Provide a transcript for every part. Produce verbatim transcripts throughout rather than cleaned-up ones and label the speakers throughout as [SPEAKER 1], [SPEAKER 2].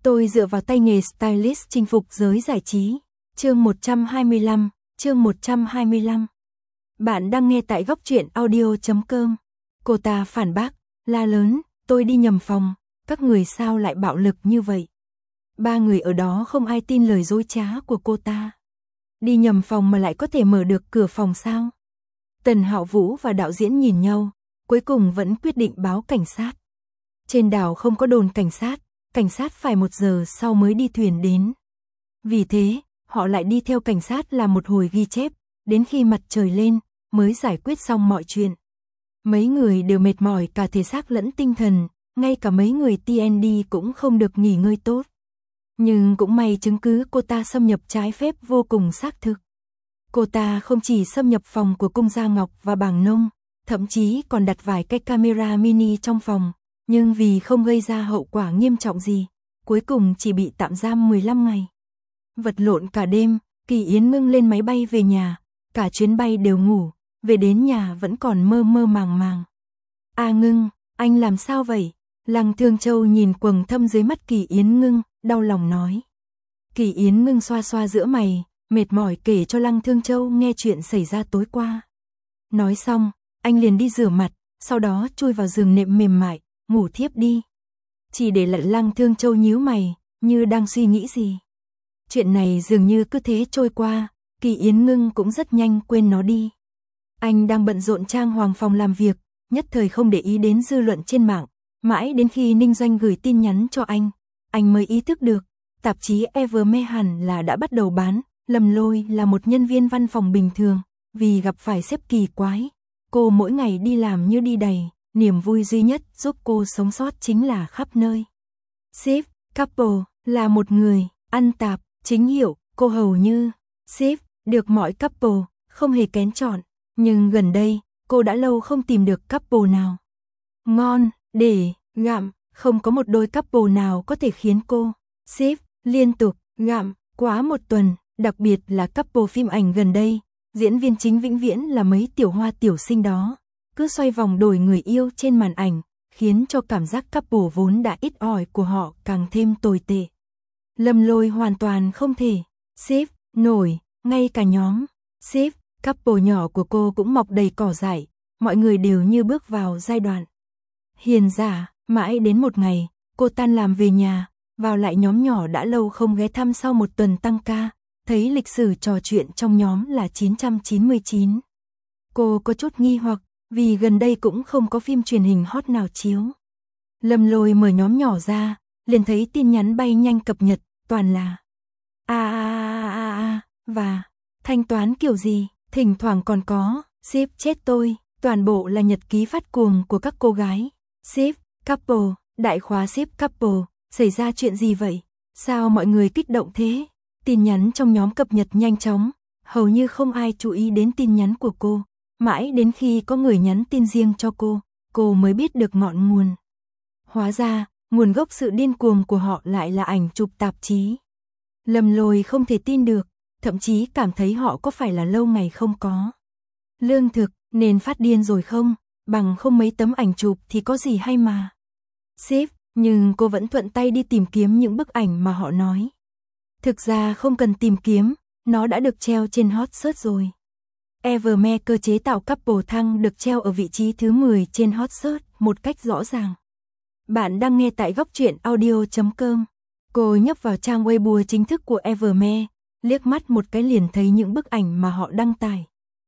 [SPEAKER 1] Tôi dựa vào tay nghề stylist chinh phục giới giải trí. Chương một trăm hai mươi lăm, chương một trăm hai mươi lăm. Bạn đang nghe tại góc truyện audio chấm com. Cô ta phản bác, la lớn, tôi đi nhầm phòng, các người sao lại bạo lực như vậy? Ba người ở đó không ai tin lời dối trá của cô ta. Đi nhầm phòng mà lại có thể mở được cửa phòng sao? Tần Hạo Vũ và đạo diễn nhìn nhau, cuối cùng vẫn quyết định báo cảnh sát. Trên đảo không có đồn cảnh sát, cảnh sát phải một giờ sau mới đi thuyền đến. Vì thế, họ lại đi theo cảnh sát làm một hồi ghi chép, đến khi mặt trời lên, mới giải quyết xong mọi chuyện. Mấy người đều mệt mỏi cả thể xác lẫn tinh thần, ngay cả mấy người tê en đê cũng không được nghỉ ngơi tốt. Nhưng cũng may chứng cứ cô ta xâm nhập trái phép vô cùng xác thực. Cô ta không chỉ xâm nhập phòng của Cung Gia Ngọc và Bàng Nông, thậm chí còn đặt vài cái camera mini trong phòng, nhưng vì không gây ra hậu quả nghiêm trọng gì, cuối cùng chỉ bị tạm giam mười lăm ngày. Vật lộn cả đêm, Kỳ Yến Ngưng lên máy bay về nhà, cả chuyến bay đều ngủ, về đến nhà vẫn còn mơ mơ màng màng. A Ngưng, anh làm sao vậy? Lăng Thương Châu nhìn quầng thâm dưới mắt Kỳ Yến Ngưng, đau lòng nói. Kỳ Yến Ngưng xoa xoa giữa mày, mệt mỏi kể cho Lăng Thương Châu nghe chuyện xảy ra tối qua. Nói xong, anh liền đi rửa mặt, sau đó chui vào giường nệm mềm mại, ngủ thiếp đi. Chỉ để lại Lăng Thương Châu nhíu mày, như đang suy nghĩ gì. Chuyện này dường như cứ thế trôi qua, Kỳ Yến Ngưng cũng rất nhanh quên nó đi. Anh đang bận rộn trang hoàng phòng làm việc, nhất thời không để ý đến dư luận trên mạng, mãi đến khi Ninh Doanh gửi tin nhắn cho anh, anh mới ý thức được, tạp chí Everme hẳn là đã bắt đầu bán. Lâm Lôi là một nhân viên văn phòng bình thường, vì gặp phải sếp kỳ quái, cô mỗi ngày đi làm như đi đầy, niềm vui duy nhất giúp cô sống sót chính là khắp nơi. Sếp, couple, là một người, ăn tạp, chính hiệu, cô hầu như, sếp, được mọi couple, không hề kén chọn, nhưng gần đây, cô đã lâu không tìm được couple nào. Ngon, để, gặm, không có một đôi couple nào có thể khiến cô, sếp, liên tục, gặm, quá một tuần. Đặc biệt là couple phim ảnh gần đây, diễn viên chính vĩnh viễn là mấy tiểu hoa tiểu sinh đó, cứ xoay vòng đổi người yêu trên màn ảnh, khiến cho cảm giác couple vốn đã ít ỏi của họ càng thêm tồi tệ. Lâm Lôi hoàn toàn không thể, sếp, nổi, ngay cả nhóm, sếp, couple nhỏ của cô cũng mọc đầy cỏ dại, mọi người đều như bước vào giai đoạn hiền giả, mãi đến một ngày, cô tan làm về nhà, vào lại nhóm nhỏ đã lâu không ghé thăm sau một tuần tăng ca. Thấy lịch sử trò chuyện trong nhóm là chín trăm chín mươi chín. Cô có chút nghi hoặc, vì gần đây cũng không có phim truyền hình hot nào chiếu. Lâm Lôi mở nhóm nhỏ ra, liền thấy tin nhắn bay nhanh cập nhật, toàn là a a a a và thanh toán kiểu gì, thỉnh thoảng còn có, sếp chết tôi, toàn bộ là nhật ký phát cuồng của các cô gái. Sếp, couple, đại khóa sếp couple, xảy ra chuyện gì vậy? Sao mọi người kích động thế? Tin nhắn trong nhóm cập nhật nhanh chóng, hầu như không ai chú ý đến tin nhắn của cô, mãi đến khi có người nhắn tin riêng cho cô, cô mới biết được ngọn nguồn. Hóa ra, nguồn gốc sự điên cuồng của họ lại là ảnh chụp tạp chí. Lâm Lôi không thể tin được, thậm chí cảm thấy họ có phải là lâu ngày không có lương thực, nên phát điên rồi không, bằng không mấy tấm ảnh chụp thì có gì hay mà. Sếp, nhưng cô vẫn thuận tay đi tìm kiếm những bức ảnh mà họ nói. Thực ra không cần tìm kiếm, nó đã được treo trên hot search rồi. Everme cơ chế tạo couple thăng được treo ở vị trí thứ mười trên hot search một cách rõ ràng. Bạn đang nghe tại góc truyện audio chấm com. Cô nhấp vào trang Weibo chính thức của Everme, liếc mắt một cái liền thấy những bức ảnh mà họ đăng tải.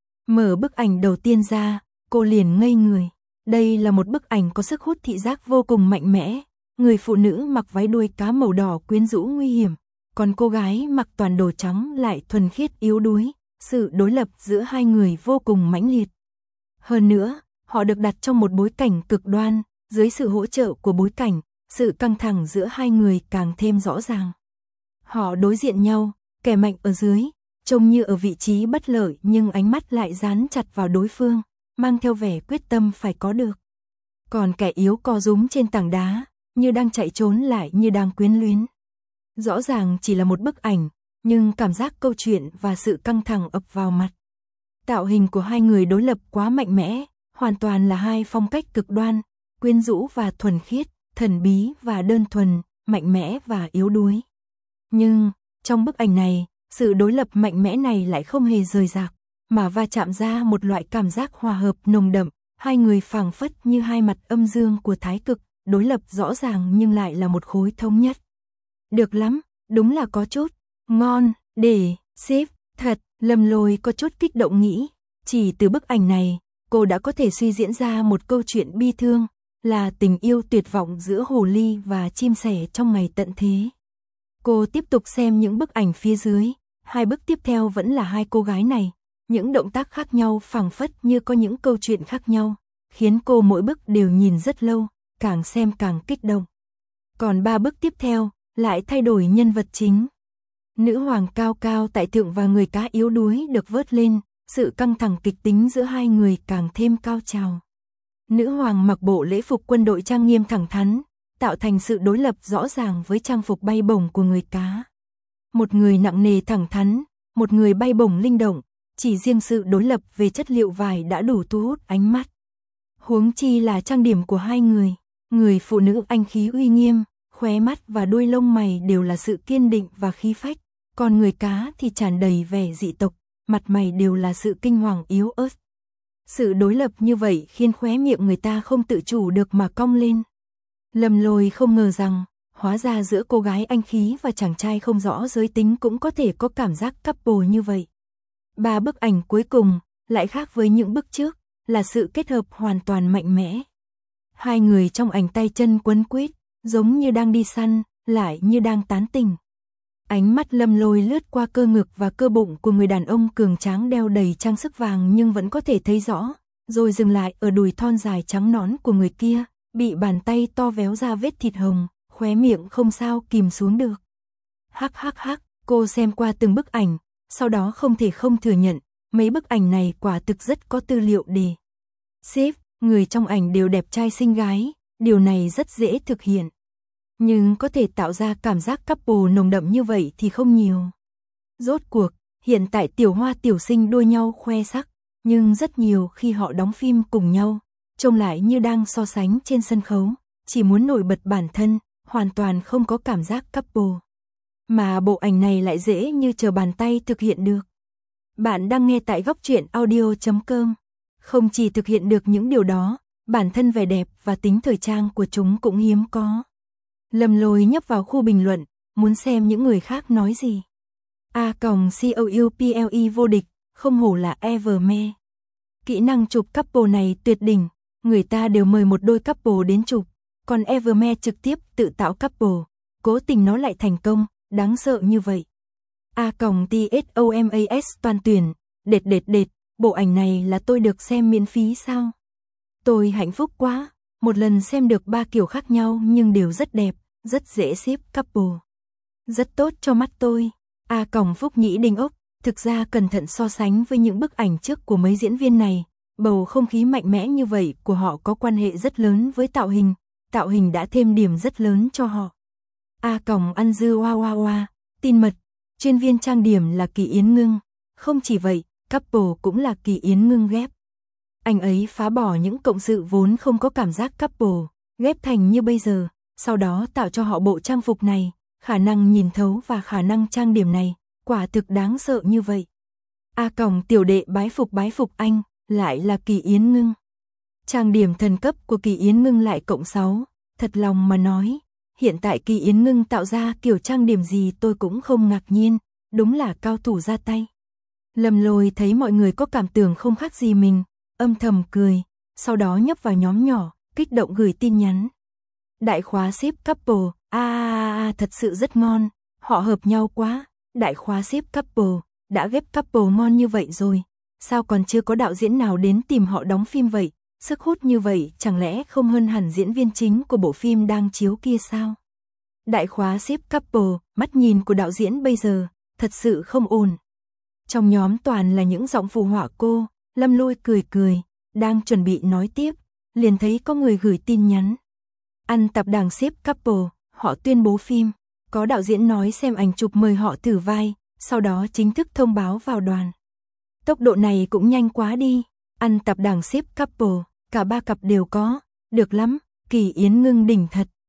[SPEAKER 1] Mở bức ảnh đầu tiên ra, cô liền ngây người. Đây là một bức ảnh có sức hút thị giác vô cùng mạnh mẽ. Người phụ nữ mặc váy đuôi cá màu đỏ quyến rũ nguy hiểm. Còn cô gái mặc toàn đồ trắng lại thuần khiết yếu đuối, sự đối lập giữa hai người vô cùng mãnh liệt. Hơn nữa, họ được đặt trong một bối cảnh cực đoan, dưới sự hỗ trợ của bối cảnh, sự căng thẳng giữa hai người càng thêm rõ ràng. Họ đối diện nhau, kẻ mạnh ở dưới, trông như ở vị trí bất lợi nhưng ánh mắt lại dán chặt vào đối phương, mang theo vẻ quyết tâm phải có được. Còn kẻ yếu co rúm trên tảng đá, như đang chạy trốn lại như đang quyến luyến. Rõ ràng chỉ là một bức ảnh, nhưng cảm giác câu chuyện và sự căng thẳng ập vào mặt. Tạo hình của hai người đối lập quá mạnh mẽ, hoàn toàn là hai phong cách cực đoan, quyến rũ và thuần khiết, thần bí và đơn thuần, mạnh mẽ và yếu đuối. Nhưng, trong bức ảnh này, sự đối lập mạnh mẽ này lại không hề rời rạc, mà va chạm ra một loại cảm giác hòa hợp nồng đậm, hai người phảng phất như hai mặt âm dương của thái cực, đối lập rõ ràng nhưng lại là một khối thống nhất. Được lắm, đúng là có chút ngon, để xếp, thật, Lâm Lôi có chút kích động nghĩ, chỉ từ bức ảnh này, cô đã có thể suy diễn ra một câu chuyện bi thương, là tình yêu tuyệt vọng giữa hồ ly và chim sẻ trong ngày tận thế. Cô tiếp tục xem những bức ảnh phía dưới, hai bức tiếp theo vẫn là hai cô gái này, những động tác khác nhau phảng phất như có những câu chuyện khác nhau, khiến cô mỗi bức đều nhìn rất lâu, càng xem càng kích động. Còn ba bức tiếp theo, lại thay đổi nhân vật chính. Nữ hoàng cao cao tại thượng và người cá yếu đuối được vớt lên, sự căng thẳng kịch tính giữa hai người càng thêm cao trào. Nữ hoàng mặc bộ lễ phục quân đội trang nghiêm thẳng thắn, tạo thành sự đối lập rõ ràng với trang phục bay bổng của người cá. Một người nặng nề thẳng thắn, một người bay bổng linh động, chỉ riêng sự đối lập về chất liệu vải đã đủ thu hút ánh mắt. Huống chi là trang điểm của hai người, người phụ nữ anh khí uy nghiêm, khóe mắt và đuôi lông mày đều là sự kiên định và khí phách, còn người cá thì tràn đầy vẻ dị tộc, mặt mày đều là sự kinh hoàng yếu ớt. Sự đối lập như vậy khiến khóe miệng người ta không tự chủ được mà cong lên. Lâm Lôi không ngờ rằng, hóa ra giữa cô gái anh khí và chàng trai không rõ giới tính cũng có thể có cảm giác couple như vậy. Ba bức ảnh cuối cùng, lại khác với những bức trước, là sự kết hợp hoàn toàn mạnh mẽ. Hai người trong ảnh tay chân quấn quýt, giống như đang đi săn, lại như đang tán tỉnh. Ánh mắt Lâm Lôi lướt qua cơ ngực và cơ bụng của người đàn ông cường tráng đeo đầy trang sức vàng nhưng vẫn có thể thấy rõ, rồi dừng lại ở đùi thon dài trắng nõn của người kia, bị bàn tay to véo ra vết thịt hồng, khóe miệng không sao kìm xuống được. Hắc hắc hắc, cô xem qua từng bức ảnh, sau đó không thể không thừa nhận, mấy bức ảnh này quả thực rất có tư liệu để xếp, người trong ảnh đều đẹp trai xinh gái, điều này rất dễ thực hiện. Nhưng có thể tạo ra cảm giác couple nồng đậm như vậy thì không nhiều. Rốt cuộc, hiện tại tiểu hoa tiểu sinh đua nhau khoe sắc, nhưng rất nhiều khi họ đóng phim cùng nhau, trông lại như đang so sánh trên sân khấu, chỉ muốn nổi bật bản thân, hoàn toàn không có cảm giác couple. Mà bộ ảnh này lại dễ như trở bàn tay thực hiện được. Bạn đang nghe tại góc truyện audio chấm com. Không chỉ thực hiện được những điều đó, bản thân vẻ đẹp và tính thời trang của chúng cũng hiếm có. Lâm Lôi nhấp vào khu bình luận, muốn xem những người khác nói gì. A còng couple vô địch, không hổ là Everme. Kỹ năng chụp couple này tuyệt đỉnh, người ta đều mời một đôi couple đến chụp, còn Everme trực tiếp tự tạo couple, cố tình nó lại thành công, đáng sợ như vậy. A còng TSOMAS toàn tuyển, đệt đệt đệt, bộ ảnh này là tôi được xem miễn phí sao? Tôi hạnh phúc quá, một lần xem được ba kiểu khác nhau nhưng đều rất đẹp, rất dễ xếp couple. Rất tốt cho mắt tôi. A còng Phúc Nhĩ Đinh ốc, thực ra cẩn thận so sánh với những bức ảnh trước của mấy diễn viên này, bầu không khí mạnh mẽ như vậy của họ có quan hệ rất lớn với tạo hình, tạo hình đã thêm điểm rất lớn cho họ. A còng ăn dư oa oa oa, tin mật, chuyên viên trang điểm là Kỳ Yến Ngưng, không chỉ vậy, couple cũng là Kỳ Yến Ngưng ghép. Anh ấy phá bỏ những cộng sự vốn không có cảm giác couple, ghép thành như bây giờ, sau đó tạo cho họ bộ trang phục này, khả năng nhìn thấu và khả năng trang điểm này, quả thực đáng sợ như vậy. A còng tiểu đệ bái phục bái phục anh, lại là Kỳ Yến Ngưng. Trang điểm thần cấp của Kỳ Yến Ngưng lại cộng sáu, thật lòng mà nói, hiện tại Kỳ Yến Ngưng tạo ra kiểu trang điểm gì tôi cũng không ngạc nhiên, đúng là cao thủ ra tay. Lâm Lôi thấy mọi người có cảm tưởng không khác gì mình, âm thầm cười, sau đó nhấp vào nhóm nhỏ, kích động gửi tin nhắn. Đại khóa ship couple, a à, à, thật sự rất ngon, họ hợp nhau quá, đại khóa ship couple, đã ghép couple ngon như vậy rồi, sao còn chưa có đạo diễn nào đến tìm họ đóng phim vậy, sức hút như vậy chẳng lẽ không hơn hẳn diễn viên chính của bộ phim đang chiếu kia sao? Đại khóa ship couple, mắt nhìn của đạo diễn bây giờ, thật sự không ổn. Trong nhóm toàn là những giọng phù họa cô, Lâm Lôi cười cười, đang chuẩn bị nói tiếp, liền thấy có người gửi tin nhắn. Ăn tập đảng ship couple, họ tuyên bố phim, có đạo diễn nói xem ảnh chụp mời họ thử vai, sau đó chính thức thông báo vào đoàn. Tốc độ này cũng nhanh quá đi, ăn tập đảng ship couple, cả ba cặp đều có, được lắm, Kỳ Yến Ngưng đỉnh thật.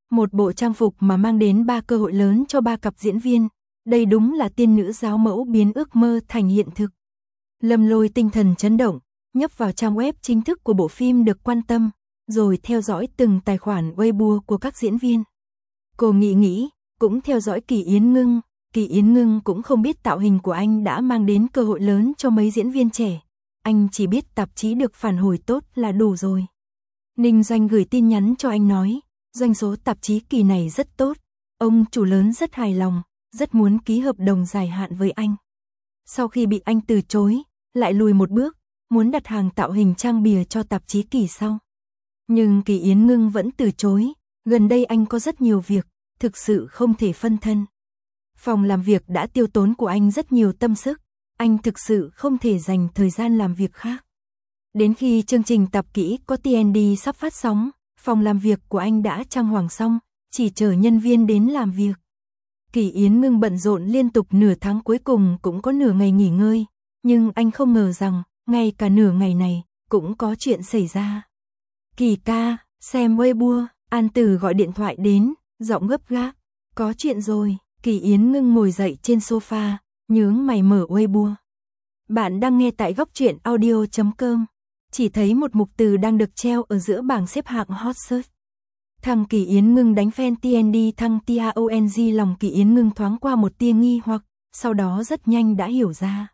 [SPEAKER 1] Một bộ trang phục mà mang đến ba cơ hội lớn cho ba cặp diễn viên, đây đúng là tiên nữ giáo mẫu biến ước mơ thành hiện thực. Lâm Lôi tinh thần chấn động, nhấp vào trang web chính thức của bộ phim được quan tâm, rồi theo dõi từng tài khoản Weibo của các diễn viên. Cô nghĩ nghĩ, cũng theo dõi Kỳ Yến Ngưng, Kỳ Yến Ngưng cũng không biết tạo hình của anh đã mang đến cơ hội lớn cho mấy diễn viên trẻ. Anh chỉ biết tạp chí được phản hồi tốt là đủ rồi. Ninh Doanh gửi tin nhắn cho anh nói, doanh số tạp chí kỳ này rất tốt, ông chủ lớn rất hài lòng, rất muốn ký hợp đồng dài hạn với anh. Sau khi bị anh từ chối, lại lùi một bước, muốn đặt hàng tạo hình trang bìa cho tạp chí kỳ sau. Nhưng Kỳ Yến Ngưng vẫn từ chối, gần đây anh có rất nhiều việc, thực sự không thể phân thân. Phòng làm việc đã tiêu tốn của anh rất nhiều tâm sức, anh thực sự không thể dành thời gian làm việc khác. Đến khi chương trình tập kỹ có tê en đê sắp phát sóng, phòng làm việc của anh đã trang hoàng xong, chỉ chờ nhân viên đến làm việc. Kỳ Yến Ngưng bận rộn liên tục nửa tháng cuối cùng cũng có nửa ngày nghỉ ngơi, nhưng anh không ngờ rằng, ngay cả nửa ngày này, cũng có chuyện xảy ra. Kỳ ca, xem Weibo, An Tử gọi điện thoại đến, giọng gấp gáp, có chuyện rồi. Kỳ Yến Ngưng ngồi dậy trên sofa, nhướng mày mở Weibo. Bạn đang nghe tại góc truyện audio chấm com. Chỉ thấy một mục từ đang được treo ở giữa bảng xếp hạng hot search. Thằng Kỳ Yến Ngưng đánh fan tê en đê thăng tong, lòng Kỳ Yến Ngưng thoáng qua một tia nghi hoặc, sau đó rất nhanh đã hiểu ra.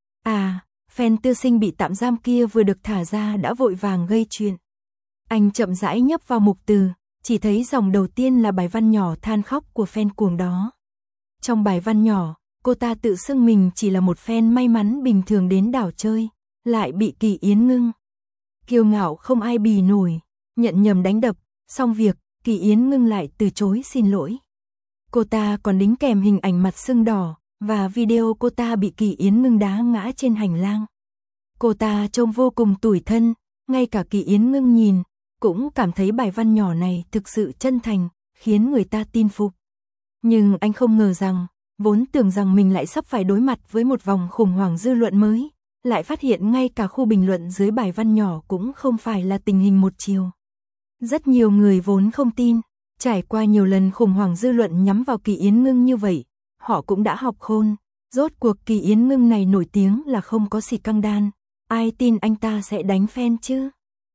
[SPEAKER 1] À, fan tư sinh bị tạm giam kia vừa được thả ra đã vội vàng gây chuyện. Anh chậm rãi nhấp vào mục từ, chỉ thấy dòng đầu tiên là bài văn nhỏ than khóc của fan cuồng đó. Trong bài văn nhỏ, cô ta tự xưng mình chỉ là một fan may mắn bình thường đến đảo chơi, lại bị Kỳ Yến Ngưng kiêu ngạo không ai bì nổi, nhận nhầm đánh đập, xong việc, Kỳ Yến Ngưng lại từ chối xin lỗi. Cô ta còn đính kèm hình ảnh mặt sưng đỏ, và video cô ta bị Kỳ Yến Ngưng đá ngã trên hành lang. Cô ta trông vô cùng tủi thân, ngay cả Kỳ Yến Ngưng nhìn, cũng cảm thấy bài văn nhỏ này thực sự chân thành, khiến người ta tin phục. Nhưng anh không ngờ rằng, vốn tưởng rằng mình lại sắp phải đối mặt với một vòng khủng hoảng dư luận mới, lại phát hiện ngay cả khu bình luận dưới bài văn nhỏ cũng không phải là tình hình một chiều. Rất nhiều người vốn không tin, trải qua nhiều lần khủng hoảng dư luận nhắm vào Kỳ Yến Ngưng như vậy, họ cũng đã học khôn, rốt cuộc Kỳ Yến Ngưng này nổi tiếng là không có xì căng đan, ai tin anh ta sẽ đánh fan chứ?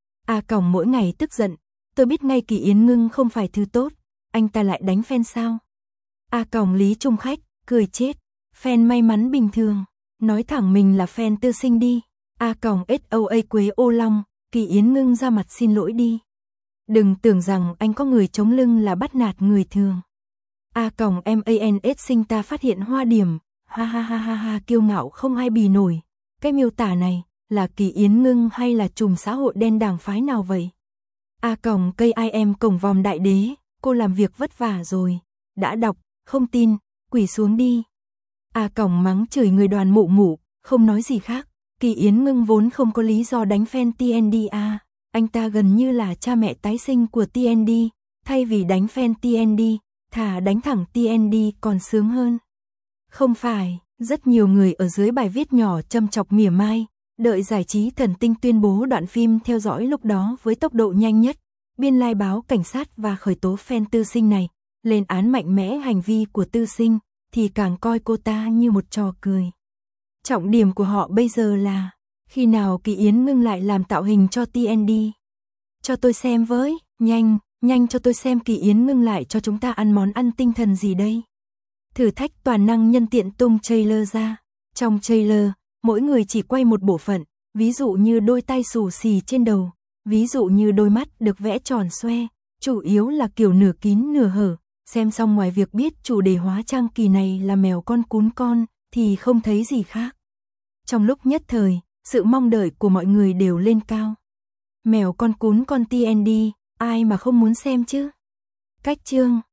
[SPEAKER 1] A Còng mỗi ngày tức giận, tôi biết ngay Kỳ Yến Ngưng không phải thứ tốt, anh ta lại đánh fan sao? A Còng Lý Trung Khách, cười chết, fan may mắn bình thường, nói thẳng mình là fan tư sinh đi. A Còng ét o a Quế Ô Long, Kỳ Yến Ngưng ra mặt xin lỗi đi. Đừng tưởng rằng anh có người chống lưng là bắt nạt người thường. A Còng mans sinh ta phát hiện hoa điểm, ha ha ha ha ha, kiêu ngạo không ai bì nổi. Cái miêu tả này, là Kỳ Yến Ngưng hay là trùm xã hội đen đảng phái nào vậy? A Còng cây I em cổng vòm đại đế, cô làm việc vất vả rồi. Đã đọc, không tin, quỳ xuống đi. A Còng mắng chửi người đoàn mụ mụ, không nói gì khác. Kỳ Yến Ngưng vốn không có lý do đánh fan tê en đê a, anh ta gần như là cha mẹ tái sinh của tê en đê, thay vì đánh fan tê en đê, thà đánh thẳng tê en đê còn sướng hơn. Không phải, rất nhiều người ở dưới bài viết nhỏ châm chọc mỉa mai, đợi giải trí thần tinh tuyên bố đoạn phim theo dõi lúc đó với tốc độ nhanh nhất, biên lai báo cảnh sát và khởi tố fan tư sinh này, lên án mạnh mẽ hành vi của tư sinh, thì càng coi cô ta như một trò cười. Trọng điểm của họ bây giờ là, khi nào Kỳ Yến Ngưng lại làm tạo hình cho tê en đê? Cho tôi xem với, nhanh, nhanh cho tôi xem Kỳ Yến Ngưng lại cho chúng ta ăn món ăn tinh thần gì đây? Thử thách toàn năng nhân tiện tung trailer ra. Trong trailer, mỗi người chỉ quay một bộ phận, ví dụ như đôi tay xù xì trên đầu, ví dụ như đôi mắt được vẽ tròn xoe, chủ yếu là kiểu nửa kín nửa hở. Xem xong ngoài việc biết chủ đề hóa trang kỳ này là mèo con cún con, thì không thấy gì khác. Trong lúc nhất thời, sự mong đợi của mọi người đều lên cao. Mèo con cún con tê en đê, ai mà không muốn xem chứ? Cách chương